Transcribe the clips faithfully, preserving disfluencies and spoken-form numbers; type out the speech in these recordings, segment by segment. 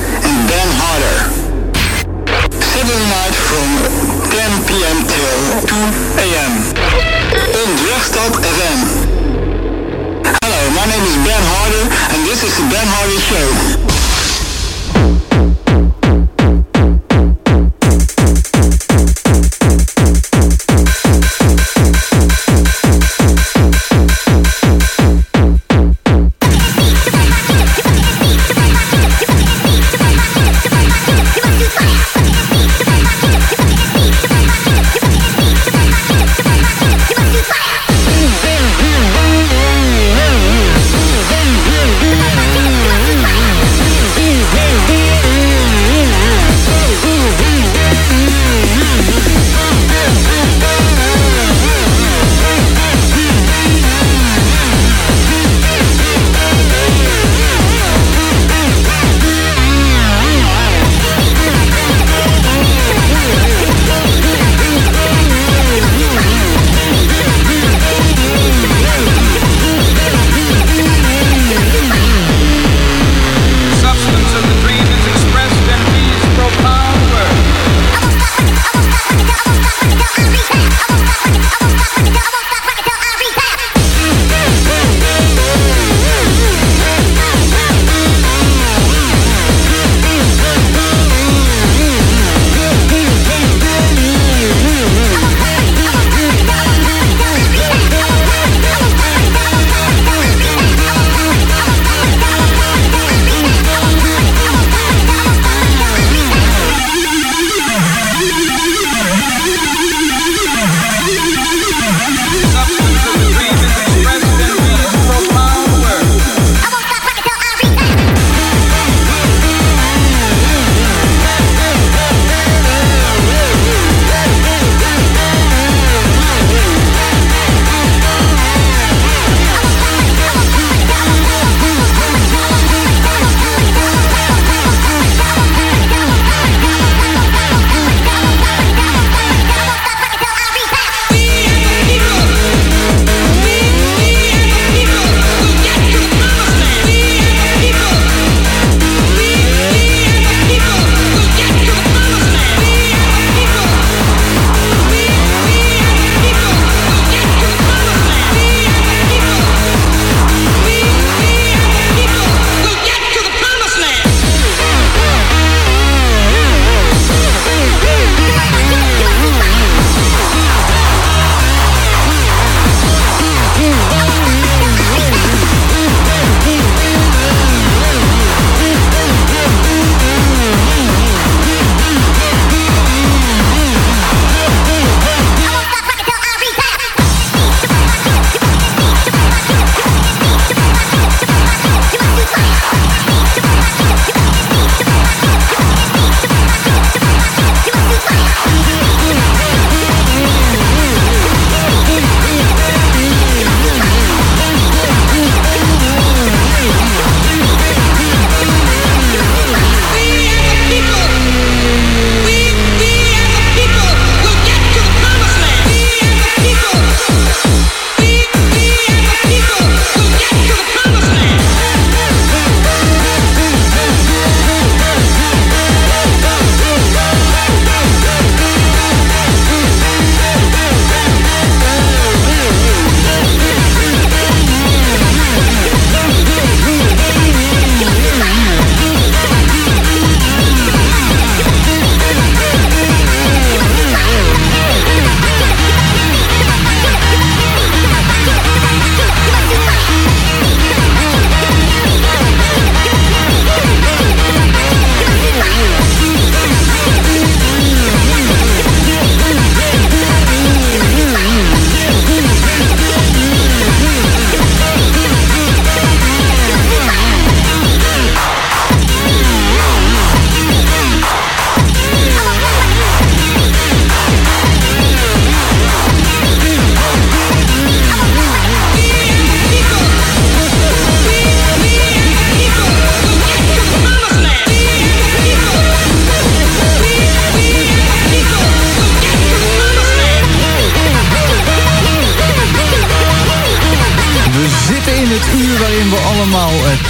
and Ben Harder. Saturday night from ten p.m. till two a.m. on Drachtstad F M. Hello, my name is Ben Harder and this is the Ben Harder Show. Fire!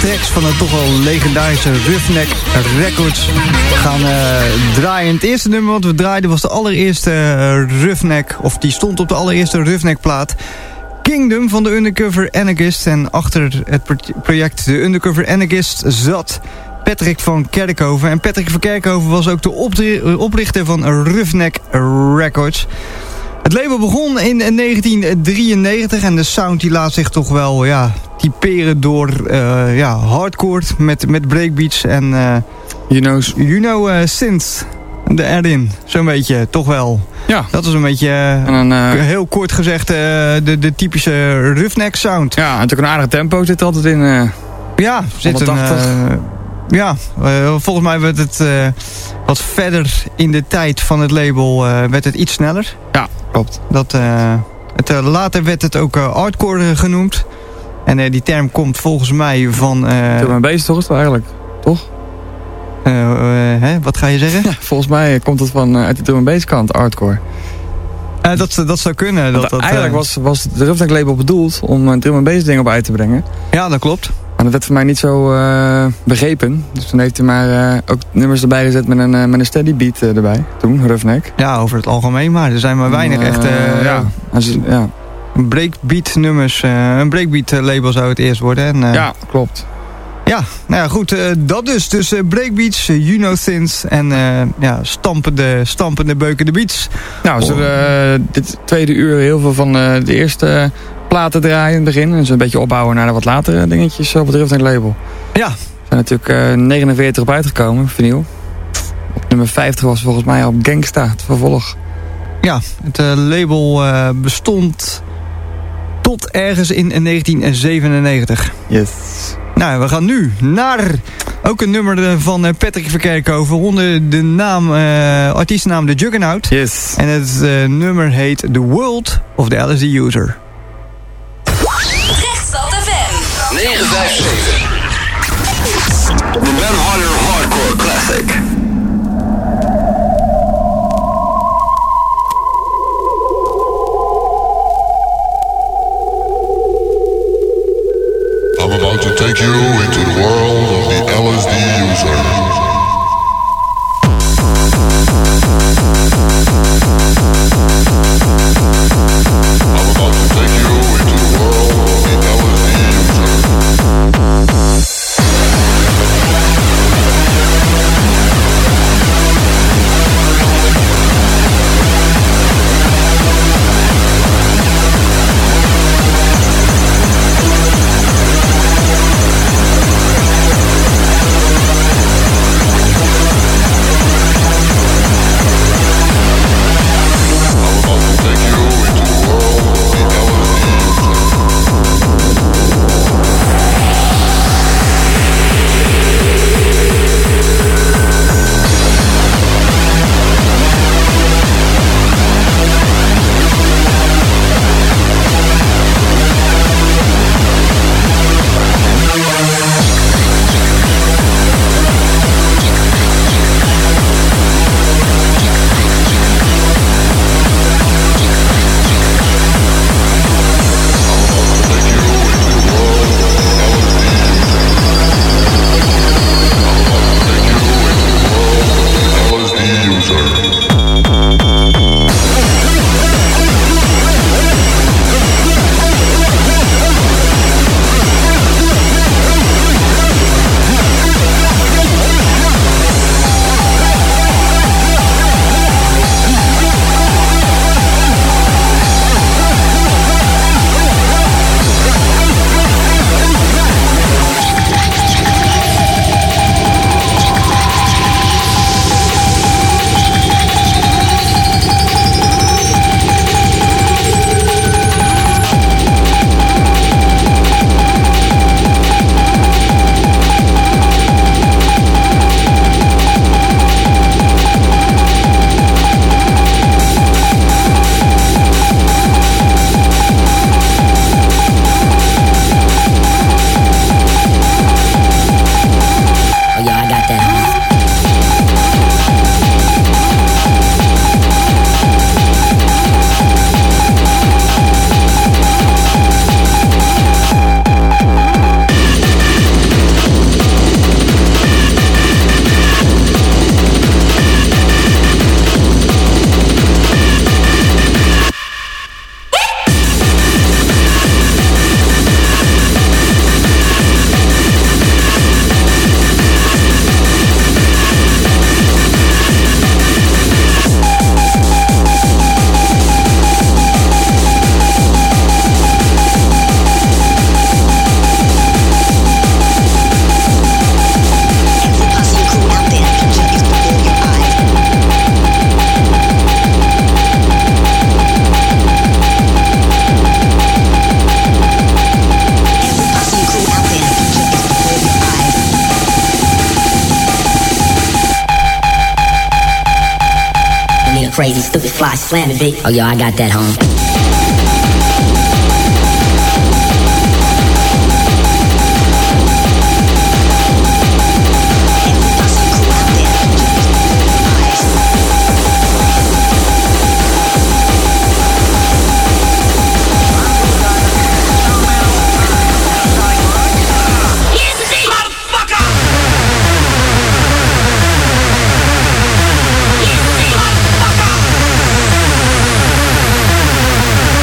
tracks van het toch wel legendarische Roughneck Records gaan uh, draaien. Het eerste nummer wat we draaiden was de allereerste uh, Roughneck, of die stond op de allereerste Roughneck plaat. Kingdom van de Undercover Anarchist. En achter het project de Undercover Anarchist zat Patrick van Kerkhoven. En Patrick van Kerkhoven was ook de oprichter van Roughneck Records. Het label begon in negentien drieënnegentig en de sound die laat zich toch wel ja, typeren door uh, ja, hardcore met, met breakbeats en uh, you know, you know uh, synth erin. Zo'n beetje, toch wel. Ja. Dat is een beetje, uh, en dan, uh, heel kort gezegd, uh, de, de typische Roughneck sound. Ja, en natuurlijk een aardig tempo zit er altijd in. Uh, ja, zit een... Uh, ja, uh, volgens mij werd het uh, wat verder in de tijd van het label uh, werd het iets sneller. Ja, klopt. Dat, uh, het, uh, later werd het ook uh, hardcore genoemd. En uh, die term komt volgens mij van... Uh, Drum and bass toch is het eigenlijk, toch? Uh, uh, hè? Wat ga je zeggen? Ja, volgens mij komt het van uh, uit de drum and bass kant, hardcore. Uh, dat, dat zou kunnen. Dat, dat, eigenlijk uh, was, was de Roughneck label bedoeld om een drum and bass ding op uit te brengen. Ja, dat klopt. Maar dat werd voor mij niet zo uh, begrepen. Dus toen heeft hij maar uh, ook nummers erbij gezet met een, uh, met een steady beat uh, erbij. Toen, Roughneck. Ja, over het algemeen maar. Er zijn maar weinig uh, echt... Uh, ja. ja. breakbeat nummers. Uh, een breakbeat label zou het eerst worden. En, uh, ja, klopt. Ja, nou ja, goed. Uh, dat dus. Dus uh, breakbeats, uh, you know synths en uh, ja, stampende, stampende, beukende beats. Nou, we zullen uh, dit tweede uur heel veel van uh, de eerste uh, platen draaien in het begin. En zo een beetje opbouwen naar de wat latere dingetjes op het Roughneck label. Ja. Er zijn natuurlijk uh, negenenveertig op uitgekomen, vinyl. Op nummer vijftig was volgens mij op Gangsta, het vervolg. Ja, het uh, label uh, bestond tot ergens in negentien zevenennegentig. Yes. Nou, we gaan nu naar ook een nummer van Patrick van Kerkhoven onder de naam, uh, artiestennaam The Juggernaut. Yes. En het uh, nummer heet The World of the L S D User. Rechtsstad F M negen vijf zeven. The Ben Harder Hardcore Classic. I'm about to take you into the world of the L S D user. crazy, stupid, fly, slamming, bitch. Oh, yo, I got that, home. Motherfucker!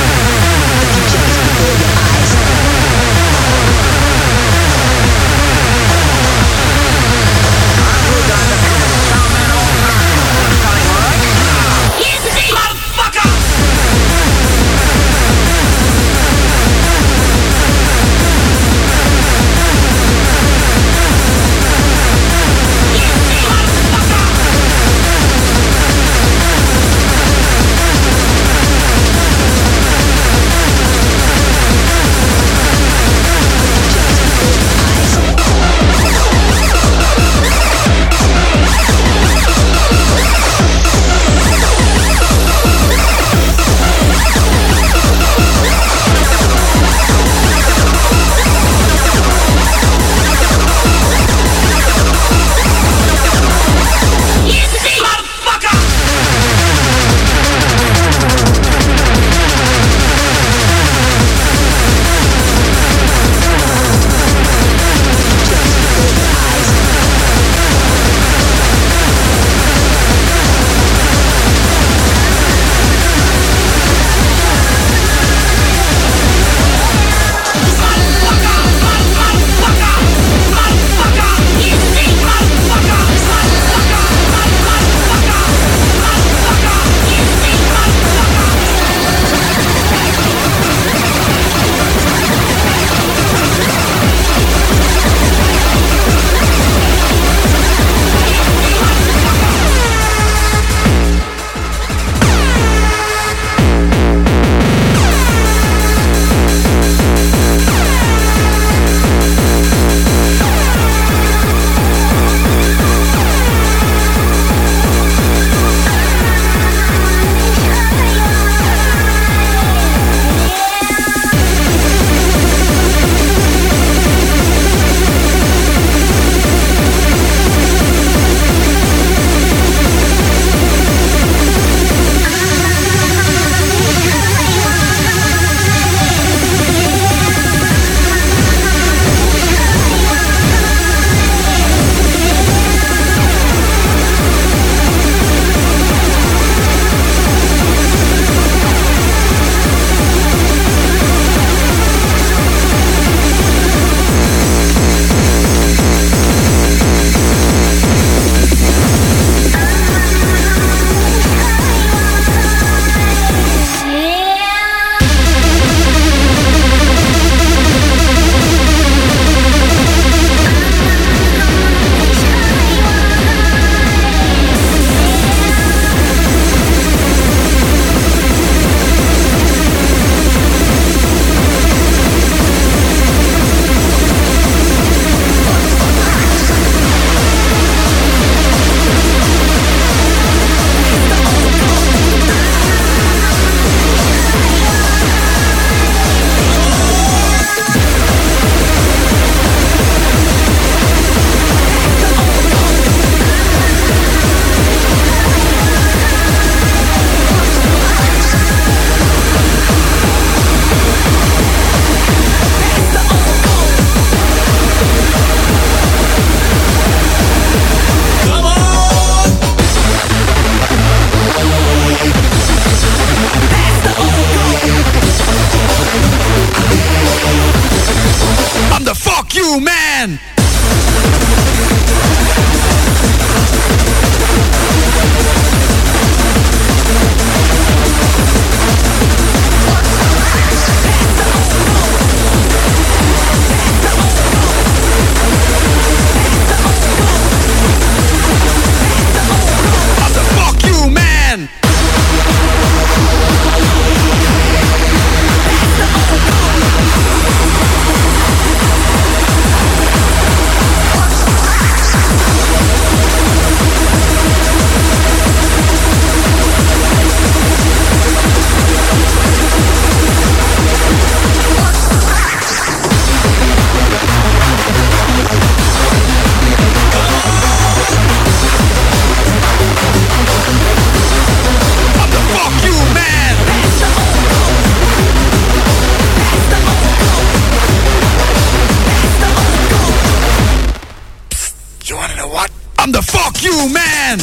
you, man!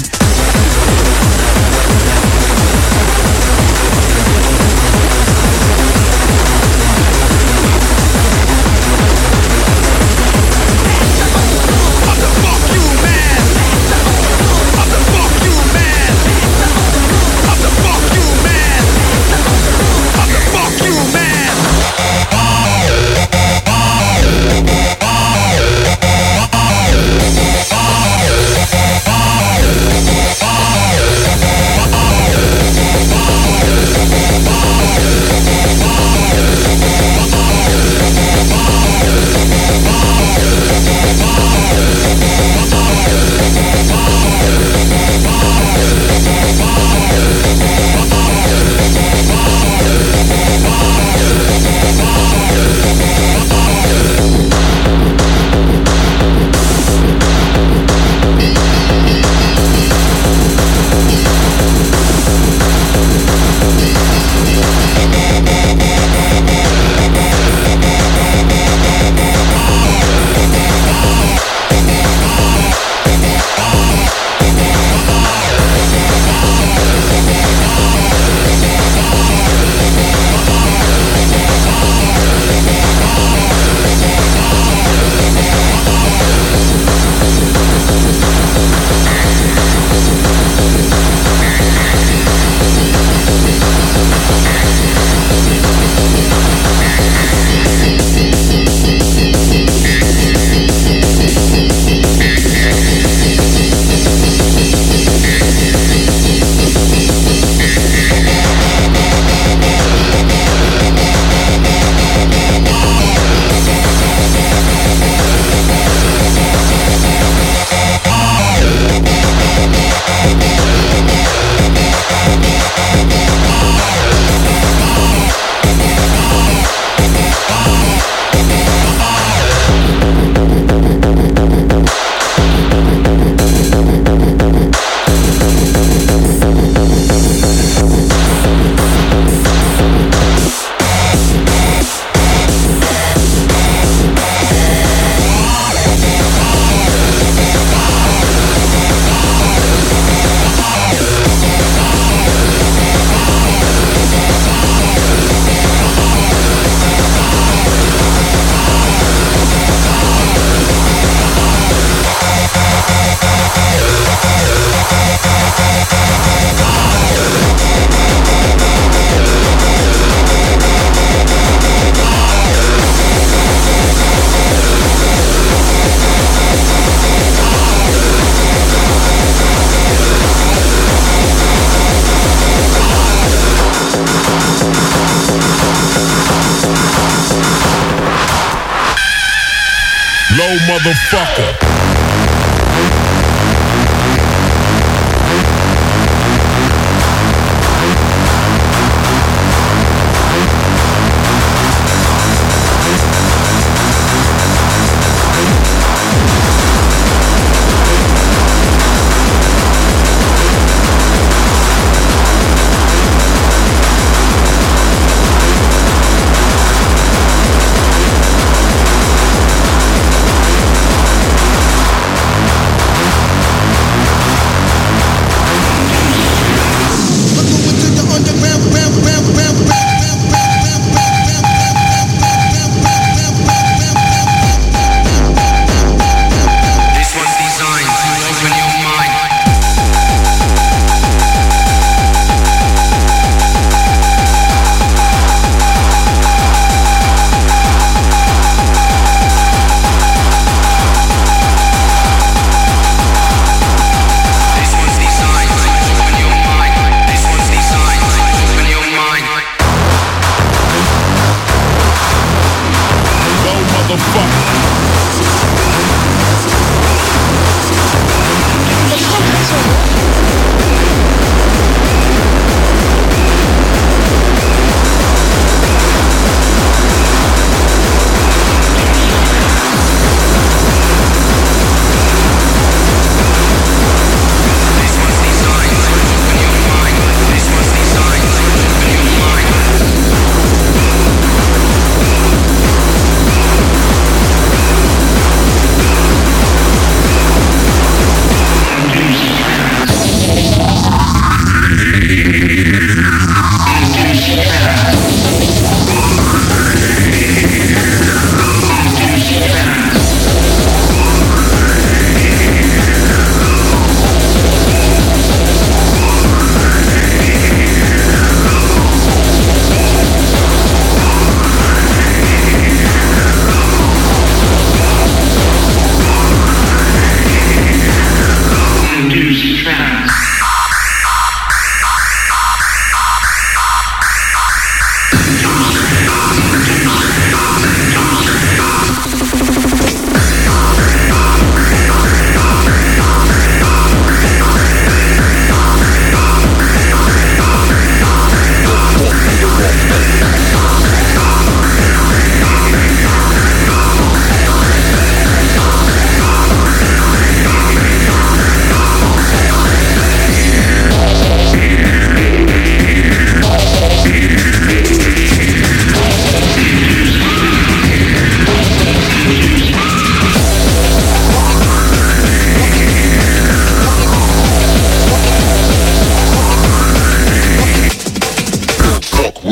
Low motherfucker.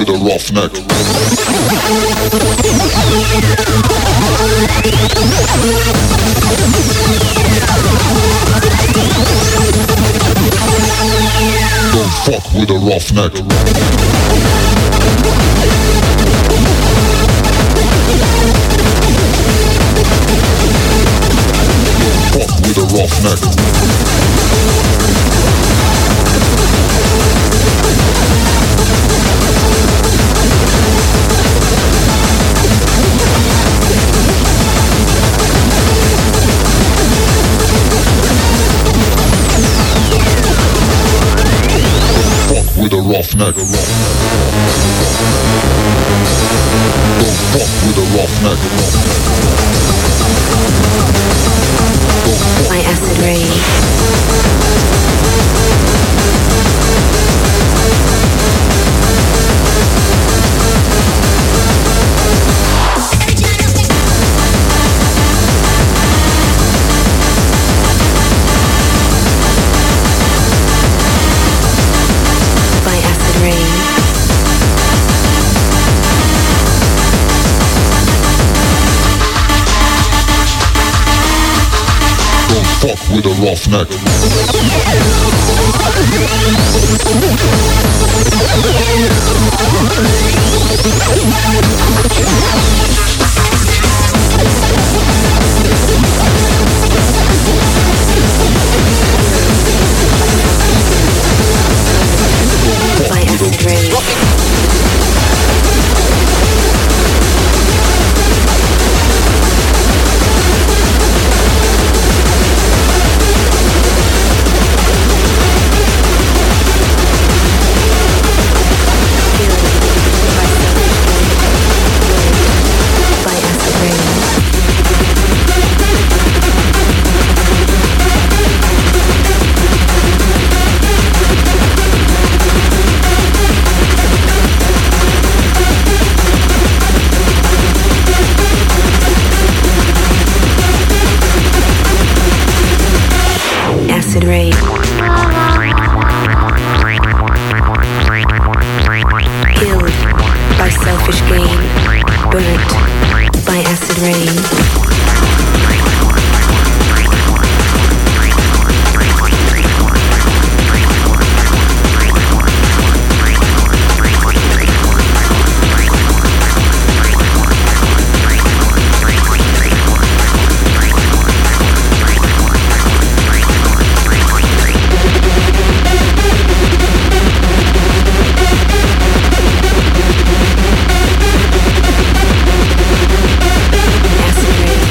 with a roughneck. Don't fuck with a roughneck. Don't fuck with a roughneck. With a roughneck. Don't fuck with a roughneck. My acid rain. Fuck with a roughneck. My acid rain. Acid rain. Killed by selfish gain, burnt by acid rain. Acid rain.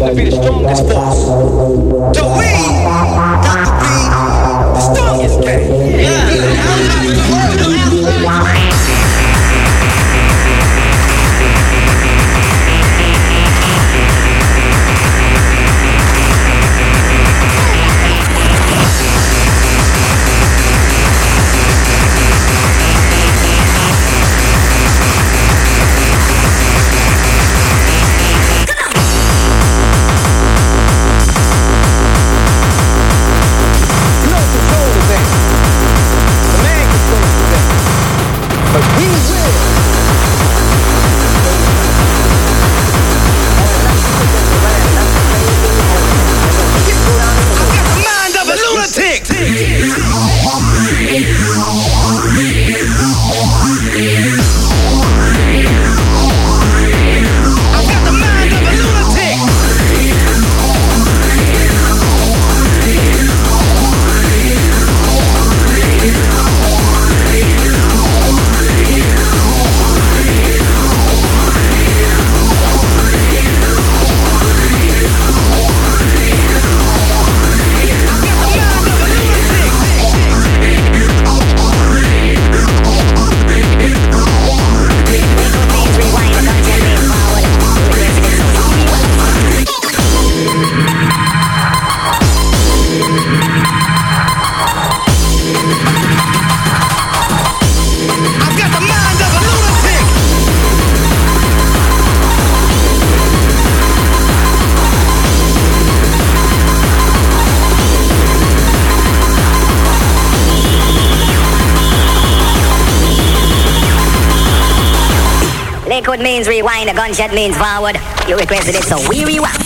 to be the strongest force. So we got to be the strongest gang. Liquid means rewind, a gunshot means forward. You requested it, so we rewind.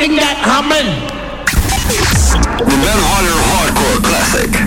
rocking that humming. The Ben Harder Hardcore Classic.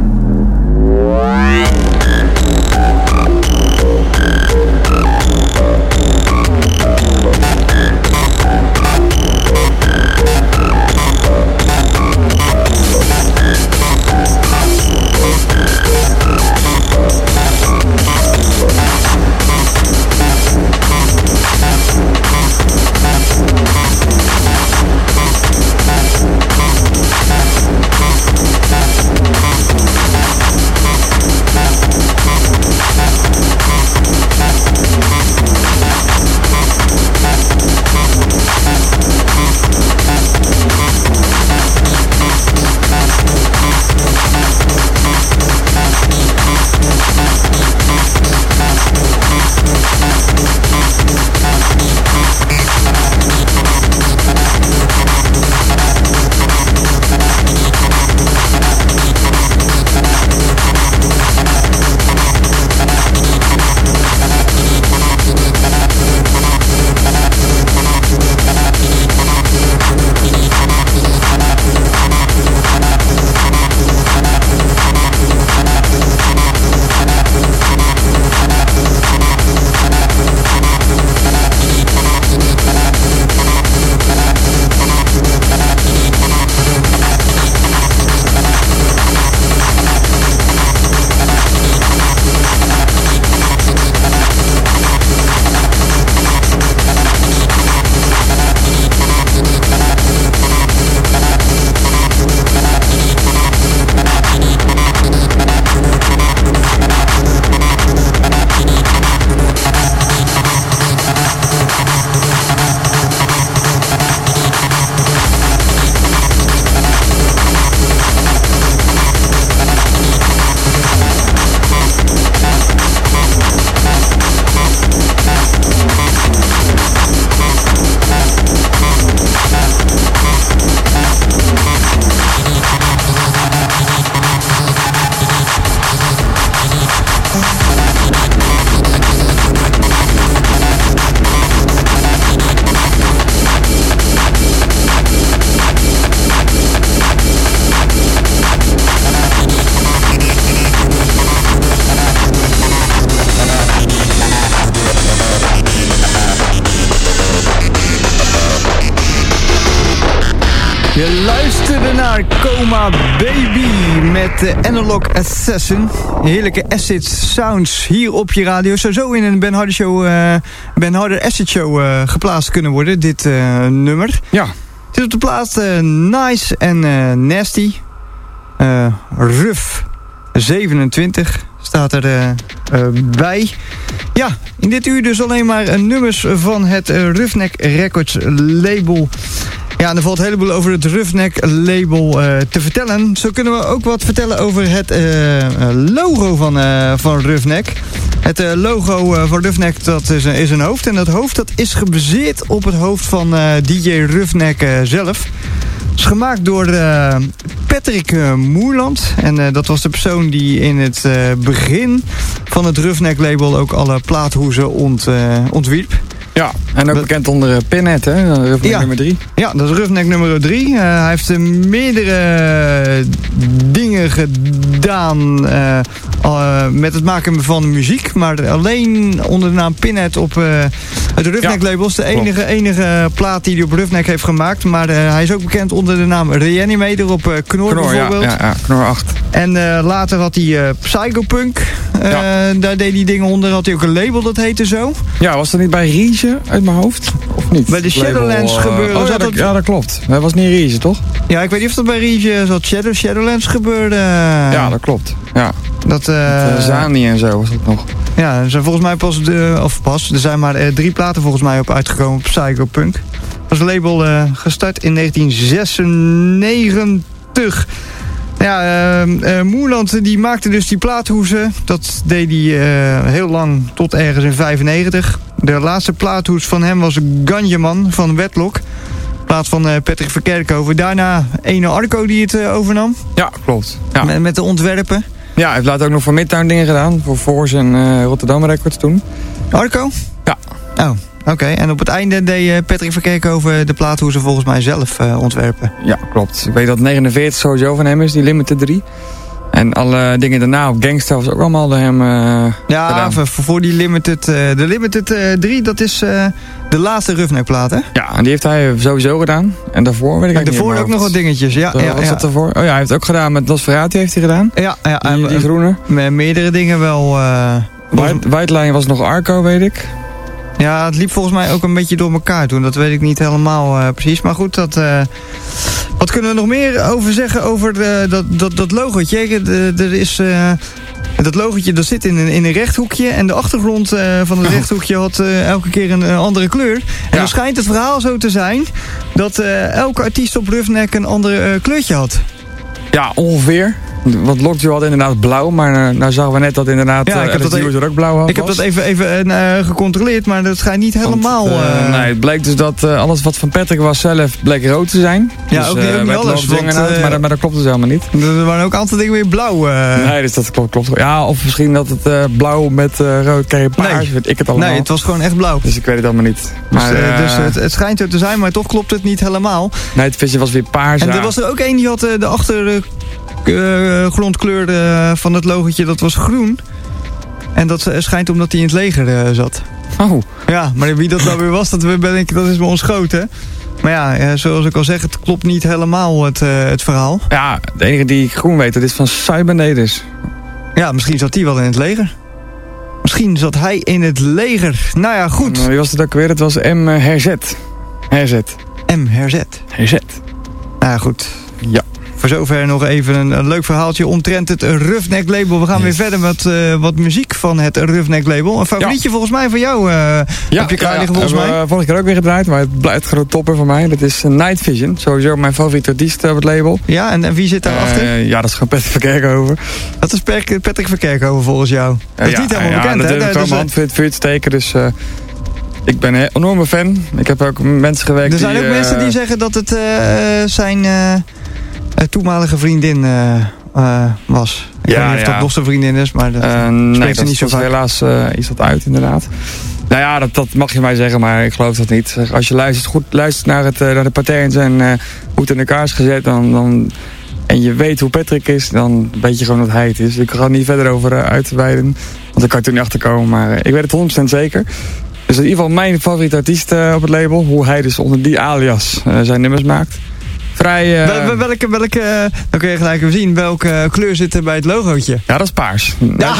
Je luisterde naar Coma Baby met de Analog Assassin. Heerlijke acid sounds hier op je radio. Zou zo in een Ben Harder show, uh, Ben Harder Acid show uh, geplaatst kunnen worden, dit uh, nummer. Ja. Het is op de plaats uh, Nice en uh, Nasty. Uh, Ruf zevenentwintig staat er uh, uh, bij. Ja, in dit uur dus alleen maar uh, nummers van het uh, Roughneck Records label. Ja, en er valt een heleboel over het Roughneck label uh, te vertellen. Zo kunnen we ook wat vertellen over het uh, logo van, uh, van Roughneck. Het uh, logo uh, van Roughneck, dat is, uh, is een hoofd. En dat hoofd dat is gebaseerd op het hoofd van uh, D J Roughneck uh, zelf. Het is gemaakt door uh, Patrick uh, Moerland. En uh, dat was de persoon die in het uh, begin van het Roughneck label ook alle plaathoezen ont, uh, ontwierp. Ja, en ook dat, bekend onder uh, Pinhead, hè? Roughneck ja, nummer drie. Ja, dat is Roughneck nummer drie. Uh, hij heeft uh, meerdere dingen gedaan uh, uh, met het maken van muziek. Maar alleen onder de naam Pinhead op uh, het Roughneck ja, label is de enige, enige plaat die hij op Roughneck heeft gemaakt. Maar uh, hij is ook bekend onder de naam Reanimator op uh, Knor, Knor bijvoorbeeld. Ja, ja, ja, Knor acht. En uh, later had hij uh, Psychopunk. Uh, ja. Daar deed hij dingen onder. Had hij ook een label dat heette zo. Ja, was dat niet bij Riege uit mijn hoofd? Of niet? Bij de Shadowlands uh, gebeuren. Oh, ja, dat, ja, dat klopt. Dat was niet Riege, toch? Ja, ik weet niet of dat bij Riege zat Shadow, Shadowlands gebeurde. Ja, dat klopt. Ja. Dat, uh, Met, uh, Zani en zo was dat nog. Ja, er zijn volgens mij pas, de, of pas, er zijn maar uh, drie platen volgens mij op uitgekomen op Psychopunk. Dat was een label uh, gestart in negentien zesennegentig. Ja, uh, uh, Moerland die maakte dus die plaathoezen. Dat deed hij uh, heel lang, tot ergens in vijfennegentig. De laatste plaathoes van hem was Ganjeman van Wedlock. In plaats van uh, Patrick Verkerkhoven. Daarna ene Arco die het uh, overnam. Ja, klopt. Ja. Met, met de ontwerpen. Ja, hij heeft later ook nog voor Midtown dingen gedaan. Voor Force en uh, Rotterdam Records toen. Arco? Ja. Oh, Oké, okay, en op het einde deed Patrick Verkerkhoven de plaat hoe ze volgens mij zelf uh, ontwerpen. Ja, klopt. Ik weet dat negenenveertig sowieso van hem is, die Limited drie. En alle dingen daarna op Gangsta was ook allemaal door hem uh, Ja, voor, voor die Limited... Uh, de Limited uh, drie, dat is uh, de laatste Roughneck plaat, hè? Ja, en die heeft hij sowieso gedaan. En daarvoor weet ik en niet daarvoor ook nog wat dingetjes, ja. Wat ja, was ja. dat daarvoor? Oh ja, hij heeft ook gedaan met Nosferatu heeft hij gedaan. Ja, ja. Die, en, die groene. Met meerdere dingen wel... Uh, White, White Line was nog Arco, weet ik. Ja, het liep volgens mij ook een beetje door elkaar toen. Dat weet ik niet helemaal uh, precies. Maar goed, dat, uh, wat kunnen we nog meer over zeggen over de, dat, dat, dat logotje? Er is... Uh, dat logotje dat zit in een, in een rechthoekje. En de achtergrond uh, van het rechthoekje had uh, elke keer een, een andere kleur. En ja. dan schijnt het verhaal zo te zijn... dat uh, elke artiest op Roughneck een ander uh, kleurtje had. Ja, ongeveer. Want Lockjaw had inderdaad blauw, maar uh, nou zagen we net dat inderdaad ja, ik heb uh, dat even, ook blauw had. Ik heb dat even, even uh, gecontroleerd, maar dat schijnt niet helemaal... Want, uh, uh, nee, het bleek dus dat uh, alles wat van Patrick was zelf bleek rood te zijn. Ja, dus, ook niet, uh, ook niet alles. Want, uit, uh, maar, dat, maar dat klopt dus helemaal niet. Er waren ook een aantal dingen weer blauw. Uh... Nee, dus dat klopt, klopt. Ja, of misschien dat het uh, blauw met uh, rood krijg je paars, nee. weet ik het allemaal. Nee, het was gewoon echt blauw. Dus ik weet het allemaal niet. Maar, dus uh, uh, dus het, het schijnt er te zijn, maar toch klopt het niet helemaal. Nee, het visje was weer paars. En ja. er was er ook één die had uh, de achtergrondkleur uh, van het logotje, dat was groen. En dat uh, schijnt omdat hij in het leger uh, zat. Oh. Ja, maar wie dat nou weer was, dat, ben ik, dat is me ontschoten. Maar ja, uh, zoals ik al zeg, het klopt niet helemaal het, uh, het verhaal. Ja, de enige die ik groen weet, dat is van Cybernetics. Ja, misschien zat hij wel in het leger. Misschien zat hij in het leger. Nou ja, goed. En, wie was het ook weer? Het was M. Herzet. Herzet. M. Herzet. Herzet. Nou ja, goed. Ja. Voor zover nog even een, een leuk verhaaltje omtrent het Roughneck label. We gaan yes. weer verder met uh, wat muziek van het Roughneck label. Een favorietje ja. volgens mij van jou uh, ja, heb je klaar ja, liggen volgens mij. mij. Uh, vorige keer ook weer gedraaid, maar het blijft gewoon topper voor mij. Dat is uh, Night Vision. Sowieso mijn favoriete artiest op het label. Ja, en, en wie zit daarachter? Uh, ja, dat is gewoon Patrick Verkerkhoven. Dat is per- Patrick Verkerkhoven volgens jou. Dat is uh, ja, niet helemaal ja, bekend, dat hè? Dat heb ik gewoon mijn hand voor het vuur te steken, dus... Uh, ik ben een enorme fan. Ik heb ook mensen gewerkt Er zijn die, ook uh, mensen die zeggen dat het uh, zijn... Uh, Uh, toenmalige vriendin uh, uh, was. Ik ja, weet niet of ja. dat nog zijn vriendin is, maar dat uh, nee, nee, ze niet zo vaak. Helaas uh, is dat uit, inderdaad. Nou ja, dat, dat mag je mij zeggen, maar ik geloof dat niet. Als je luistert, goed luistert naar, het, uh, naar de patterns en uh, hoe het in elkaar is gezet, dan, dan, en je weet hoe Patrick is, dan weet je gewoon wat hij het is. Ik ga er niet verder over uh, uitweiden, want dan kan ik er niet achter komen, maar uh, ik weet het honderd procent zeker. Dus in ieder geval mijn favoriete artiest uh, op het label, hoe hij dus onder die alias uh, zijn nummers maakt. Vrij, uh... Wel, welke, welke, uh, dan kun je gelijk even zien, welke kleur zit er bij het logootje? Ja, dat is paars.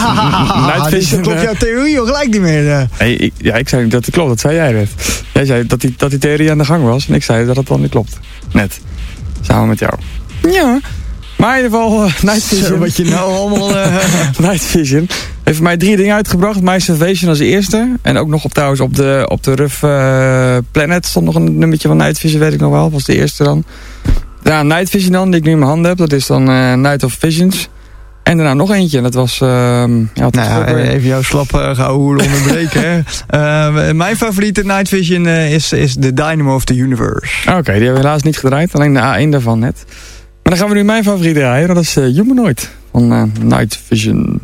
Ja, dat klopt jouw theorie al gelijk niet meer. Uh. Hey, ik, ja, ik zei dat het klopt, dat zei jij net. Jij zei dat die, dat die theorie aan de gang was en ik zei dat het dan niet klopt. Net. Samen met jou. Ja. Maar in ieder geval, uh, Night Vision. Zo, wat je nou allemaal... Uh... Night Vision heeft voor mij drie dingen uitgebracht. My Salvation als eerste. En ook nog op, trouwens op de, op de Rough uh, Planet stond nog een nummertje van Night Vision, weet ik nog wel. Was de eerste dan. Ja, Night Vision dan, die ik nu in mijn handen heb. Dat is dan uh, Night of Visions. En daarna nog eentje. Dat was... Uh, ja, nou ja, even jouw slap uh, gehouden onderbreken. uh, mijn favoriete Night Vision uh, is, is The Dynamo of the Universe. Oké, okay, die hebben we helaas niet gedraaid. Alleen de A één daarvan net. Maar dan gaan we nu mijn favoriet draaien. Dat is uh, Humanoid van uh, Night Vision.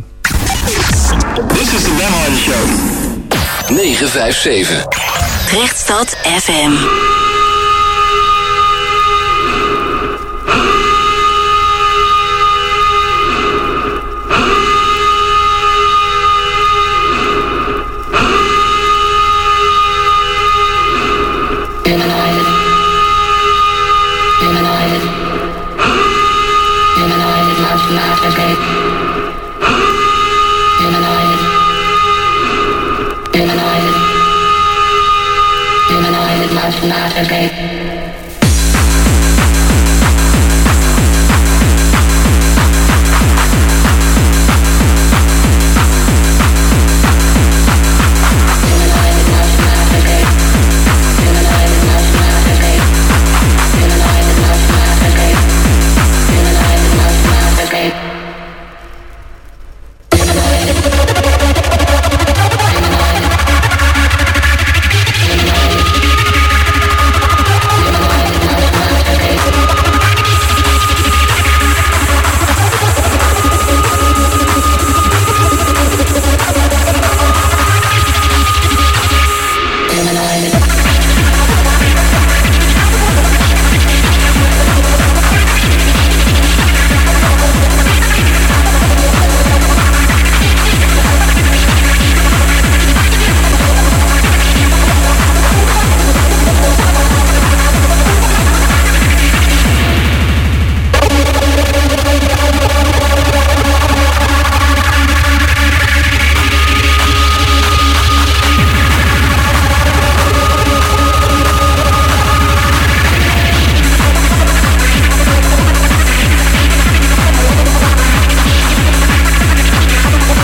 This is the Demo Show. negen vijf zeven. Rechtstad F M. Humanoid. Humanoid. Humanoid must masturbate. Humanoid. Humanoid. Humanoid must masturbate.